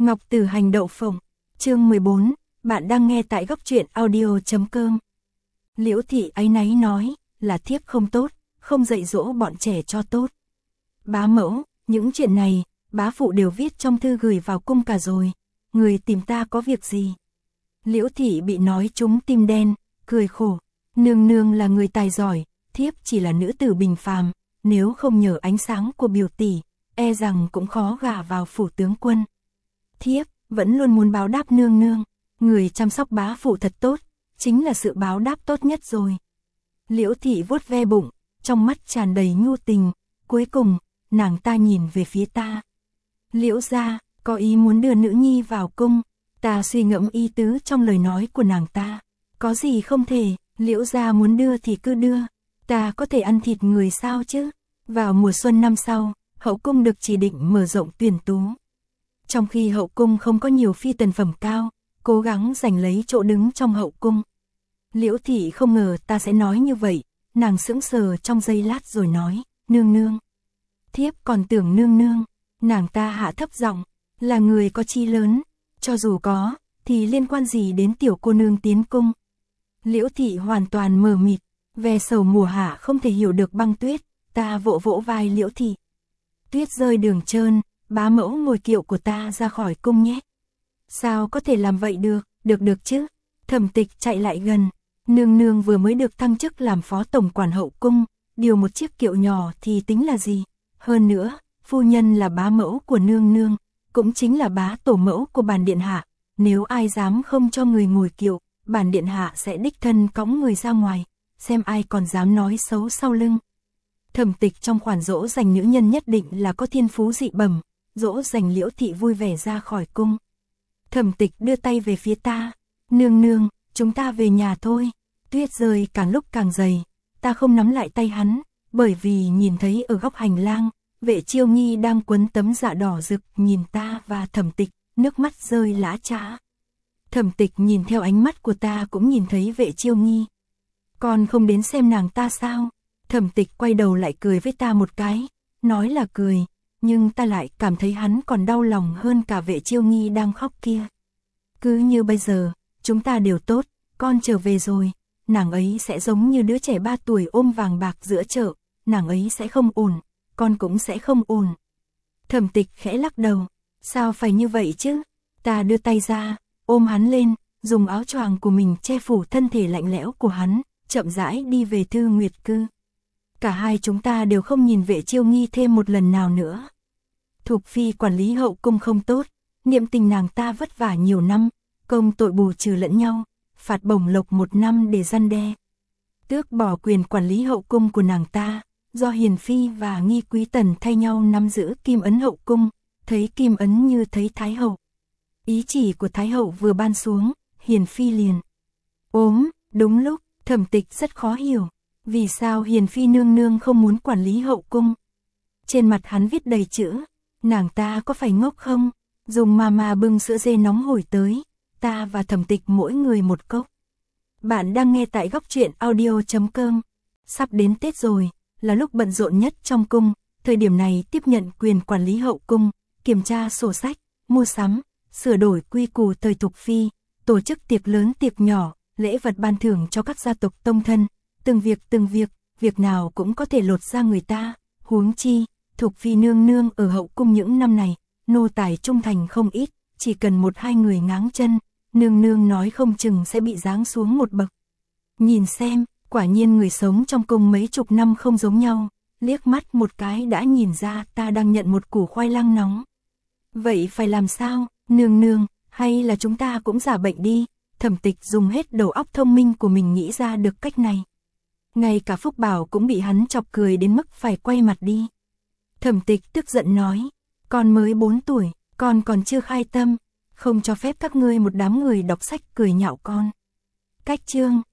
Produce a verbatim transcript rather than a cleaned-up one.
Ngọc Tử hành đậu phộng, chương mười bốn, bạn đang nghe tại góc truyện audio chấm com. Liễu thị áy náy nói, là thiếp không tốt, không dạy dỗ bọn trẻ cho tốt. Bá mẫu, những chuyện này, bá phụ đều viết trong thư gửi vào cung cả rồi, người tìm ta có việc gì? Liễu thị bị nói trúng tim đen, cười khổ, nương nương là người tài giỏi, thiếp chỉ là nữ tử bình phàm, nếu không nhờ ánh sáng của biểu tỷ, e rằng cũng khó gả vào phủ tướng quân. Thiếp vẫn luôn muốn báo đáp nương nương, người chăm sóc bá phụ thật tốt, chính là sự báo đáp tốt nhất rồi. Liễu thị vuốt ve bụng, trong mắt tràn đầy nhu tình, cuối cùng, nàng ta nhìn về phía ta. Liễu gia, có ý muốn đưa nữ nhi vào cung, ta suy ngẫm ý tứ trong lời nói của nàng ta. Có gì không thể, Liễu gia muốn đưa thì cứ đưa, ta có thể ăn thịt người sao chứ? Vào mùa xuân năm sau, hậu cung được chỉ định mở rộng tuyển tú. Trong khi hậu cung không có nhiều phi tần phẩm cao, cố gắng giành lấy chỗ đứng trong hậu cung. Liễu thị không ngờ ta sẽ nói như vậy, nàng sững sờ trong giây lát rồi nói, nương nương. Thiếp còn tưởng nương nương, nàng ta hạ thấp giọng, là người có chi lớn, cho dù có, thì liên quan gì đến tiểu cô nương tiến cung. Liễu thị hoàn toàn mờ mịt, ve sầu mùa hạ không thể hiểu được băng tuyết, ta vỗ vỗ vai Liễu thị. Tuyết rơi đường trơn, bá mẫu ngồi kiệu của ta ra khỏi cung nhé. Sao có thể làm vậy được, được được chứ. Thẩm Tịch chạy lại gần, nương nương vừa mới được thăng chức làm phó tổng quản hậu cung, điều một chiếc kiệu nhỏ thì tính là gì. Hơn nữa, phu nhân là bá mẫu của nương nương, cũng chính là bá tổ mẫu của bản điện hạ. Nếu ai dám không cho người ngồi kiệu, bản điện hạ sẽ đích thân cõng người ra ngoài, xem ai còn dám nói xấu sau lưng. Thẩm Tịch trong khoản dỗ dành nữ nhân nhất định là có thiên phú dị bẩm, dỗ dành Liễu thị vui vẻ ra khỏi cung. Thẩm Tịch đưa tay về phía ta, nương nương, chúng ta về nhà thôi. Tuyết rơi càng lúc càng dày, ta không nắm lại tay hắn, bởi vì nhìn thấy ở góc hành lang, Vệ Chiêu Nghi đang quấn tấm dạ đỏ rực nhìn ta và Thẩm Tịch, nước mắt rơi lã chã. Thẩm Tịch nhìn theo ánh mắt của ta cũng nhìn thấy Vệ Chiêu Nghi. Con không đến xem nàng ta sao? Thẩm Tịch quay đầu lại cười với ta một cái, nói là cười, nhưng ta lại cảm thấy hắn còn đau lòng hơn cả Vệ Chiêu Nghi đang khóc kia. Cứ như bây giờ, chúng ta đều tốt, con trở về rồi, nàng ấy sẽ giống như đứa trẻ ba tuổi ôm vàng bạc giữa chợ, nàng ấy sẽ không ổn, con cũng sẽ không ổn. Thẩm Tịch khẽ lắc đầu, sao phải như vậy chứ? Ta đưa tay ra, ôm hắn lên, dùng áo choàng của mình che phủ thân thể lạnh lẽo của hắn, chậm rãi đi về Thư Nguyệt Cư. Cả hai chúng ta đều không nhìn Vệ Chiêu Nghi thêm một lần nào nữa. Thục phi quản lý hậu cung không tốt, niệm tình nàng ta vất vả nhiều năm, công tội bù trừ lẫn nhau, phạt bổng lộc một năm để răn đe. Tước bỏ quyền quản lý hậu cung của nàng ta, do Hiền Phi và Nghi Quý Tần thay nhau nắm giữ kim ấn hậu cung, thấy kim ấn như thấy Thái hậu. Ý chỉ của Thái hậu vừa ban xuống, Hiền Phi liền ốm. Đúng lúc, Thẩm Tịch rất khó hiểu, vì sao Hiền Phi nương nương không muốn quản lý hậu cung. Trên mặt hắn viết đầy chữ, nàng ta có phải ngốc không? Dùng mà mà bưng sữa dê nóng hổi tới, ta và Thẩm Tịch mỗi người một cốc. Bạn đang nghe tại góc truyện audio chấm com. Sắp đến Tết rồi, là lúc bận rộn nhất trong cung, thời điểm này tiếp nhận quyền quản lý hậu cung, kiểm tra sổ sách, mua sắm, sửa đổi quy củ thời Thục phi, tổ chức tiệc lớn tiệc nhỏ, lễ vật ban thưởng cho các gia tộc tông thân, từng việc từng việc, việc nào cũng có thể lột ra người ta, huống chi, Thục phi nương nương ở hậu cung những năm này, nô tài trung thành không ít, chỉ cần một hai người ngáng chân, nương nương nói không chừng sẽ bị giáng xuống một bậc. Nhìn xem, quả nhiên người sống trong cung mấy chục năm không giống nhau, liếc mắt một cái đã nhìn ra ta đang nhận một củ khoai lang nóng. Vậy phải làm sao, nương nương, hay là chúng ta cũng giả bệnh đi? Thẩm Tịch dùng hết đầu óc thông minh của mình nghĩ ra được cách này. Ngay cả Phúc Bảo cũng bị hắn chọc cười đến mức phải quay mặt đi. Thẩm Tịch tức giận nói, con mới bốn tuổi, con còn chưa khai tâm, không cho phép các ngươi một đám người đọc sách cười nhạo con. Cách chương